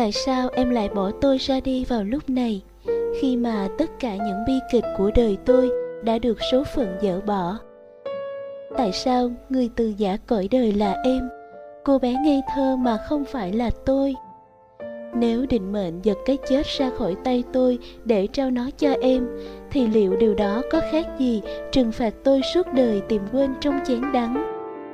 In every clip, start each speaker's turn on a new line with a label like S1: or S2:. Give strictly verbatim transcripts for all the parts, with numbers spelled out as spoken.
S1: Tại sao em lại bỏ tôi ra đi vào lúc này, khi mà tất cả những bi kịch của đời tôi đã được số phận dỡ bỏ? Tại sao người từ giã cõi đời là em, cô bé ngây thơ mà không phải là tôi? Nếu định mệnh giật cái chết ra khỏi tay tôi để trao nó cho em, thì liệu điều đó có khác gì trừng phạt tôi suốt đời tìm quên trong chén đắng?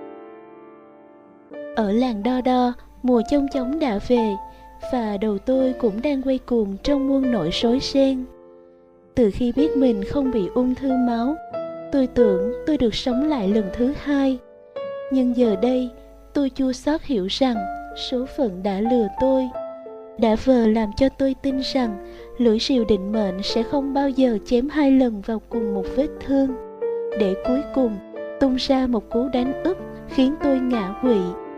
S1: Ở làng Đo Đo, mùa chông chóng đã về, và đầu tôi cũng đang quay cuồng trong muôn nỗi rối ren. Từ khi biết mình không bị ung thư máu, tôi tưởng tôi được sống lại lần thứ hai. Nhưng giờ đây, tôi chua xót hiểu rằng số phận đã lừa tôi, đã vờ làm cho tôi tin rằng lưỡi rìu định mệnh sẽ không bao giờ chém hai lần vào cùng một vết thương, để cuối cùng tung ra một cú đánh úp khiến tôi ngã quỵ.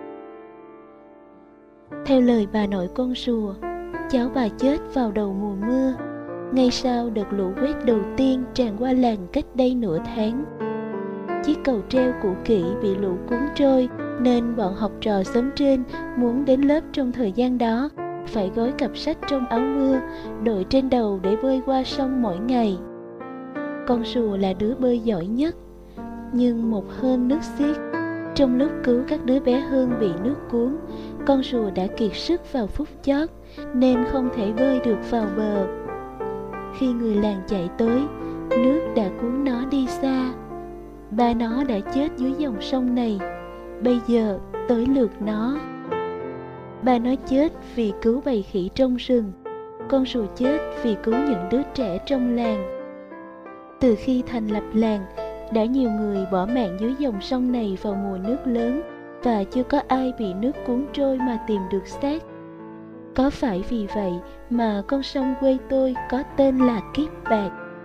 S1: Theo lời bà nội con rùa, cháu bà chết vào đầu mùa mưa, ngay sau đợt lũ quét đầu tiên tràn qua làng cách đây nửa tháng. Chiếc cầu treo cũ kỹ bị lũ cuốn trôi, nên bọn học trò xóm trên muốn đến lớp trong thời gian đó phải gói cặp sách trong áo mưa, đội trên đầu để bơi qua sông mỗi ngày. Con rùa là đứa bơi giỏi nhất, nhưng một hôm nước xiết, trong lúc cứu các đứa bé hơn bị nước cuốn, con rùa đã kiệt sức vào phút chót nên không thể bơi được vào bờ. Khi người làng chạy tới, nước đã cuốn nó đi xa. Ba nó đã chết dưới dòng sông này, bây giờ tới lượt nó. Ba nó chết vì cứu bầy khỉ trong rừng, con rùa chết vì cứu những đứa trẻ trong làng. Từ khi thành lập làng, đã nhiều người bỏ mạng dưới dòng sông này vào mùa nước lớn, và chưa có ai bị nước cuốn trôi mà tìm được xác. Có phải vì vậy mà con sông quê tôi có tên là Kiếp Bạc?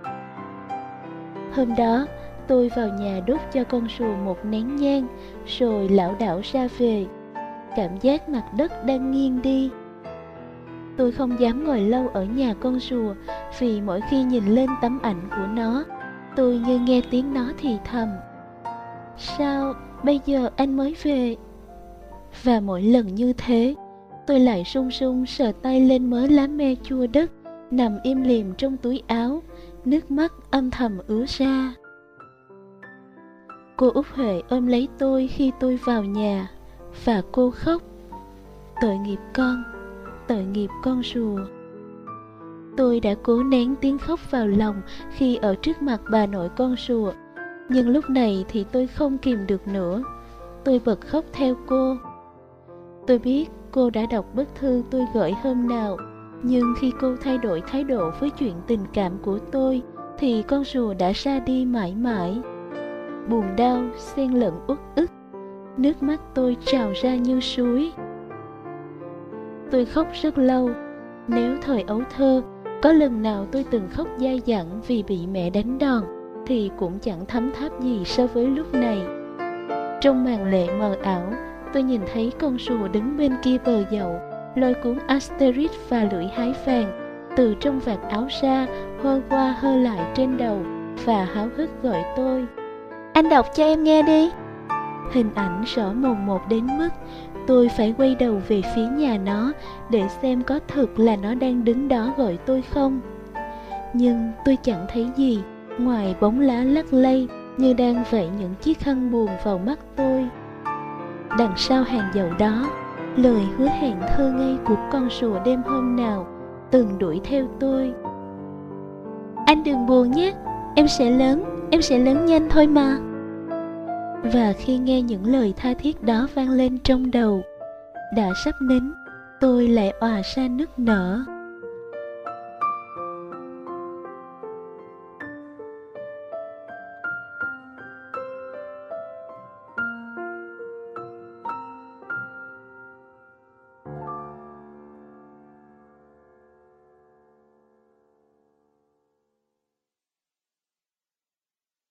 S1: Hôm đó, tôi vào nhà đốt cho con rùa một nén nhang, rồi lảo đảo ra về. Cảm giác mặt đất đang nghiêng đi. Tôi không dám ngồi lâu ở nhà con rùa, vì mỗi khi nhìn lên tấm ảnh của nó, tôi như nghe tiếng nó thì thầm: sao bây giờ anh mới về? Và mỗi lần như thế, tôi lại sung sung sờ tay lên mớ lá me chua đất nằm im lìm trong túi áo, nước mắt âm thầm ứa ra. Cô Út Huệ ôm lấy tôi khi tôi vào nhà, và cô khóc: tội nghiệp con, tội nghiệp con rùa. Tôi đã cố nén tiếng khóc vào lòng khi ở trước mặt bà nội con rùa, nhưng lúc này thì tôi không kìm được nữa. Tôi bật khóc theo cô. Tôi biết cô đã đọc bức thư tôi gửi hôm nào, nhưng khi cô thay đổi thái độ với chuyện tình cảm của tôi, thì con rùa đã ra đi mãi mãi. Buồn đau xen lẫn uất ức, nước mắt tôi trào ra như suối. Tôi khóc rất lâu. Nếu thời ấu thơ có lần nào tôi từng khóc dai dẳng vì bị mẹ đánh đòn, thì cũng chẳng thấm tháp gì so với lúc này. Trong màn lệ mờ ảo, tôi nhìn thấy con rùa đứng bên kia bờ dậu, lôi cuốn Asterix và lưỡi hái vàng từ trong vạt áo ra, hơ qua hơ lại trên đầu, và háo hức gọi tôi: anh đọc cho em nghe đi. Hình ảnh rõ mồn một đến mức tôi phải quay đầu về phía nhà nó để xem có thực là nó đang đứng đó gọi tôi không. Nhưng tôi chẳng thấy gì ngoài bóng lá lắc lay như đang vẩy những chiếc khăn buồn vào mắt tôi. Đằng sau hàng dầu đó, lời hứa hẹn thơ ngây của con rùa đêm hôm nào từng đuổi theo tôi: anh đừng buồn nhé, em sẽ lớn, em sẽ lớn nhanh thôi mà. Và khi nghe những lời tha thiết đó vang lên trong đầu, đã sắp nín, tôi lại òa ra nức nở.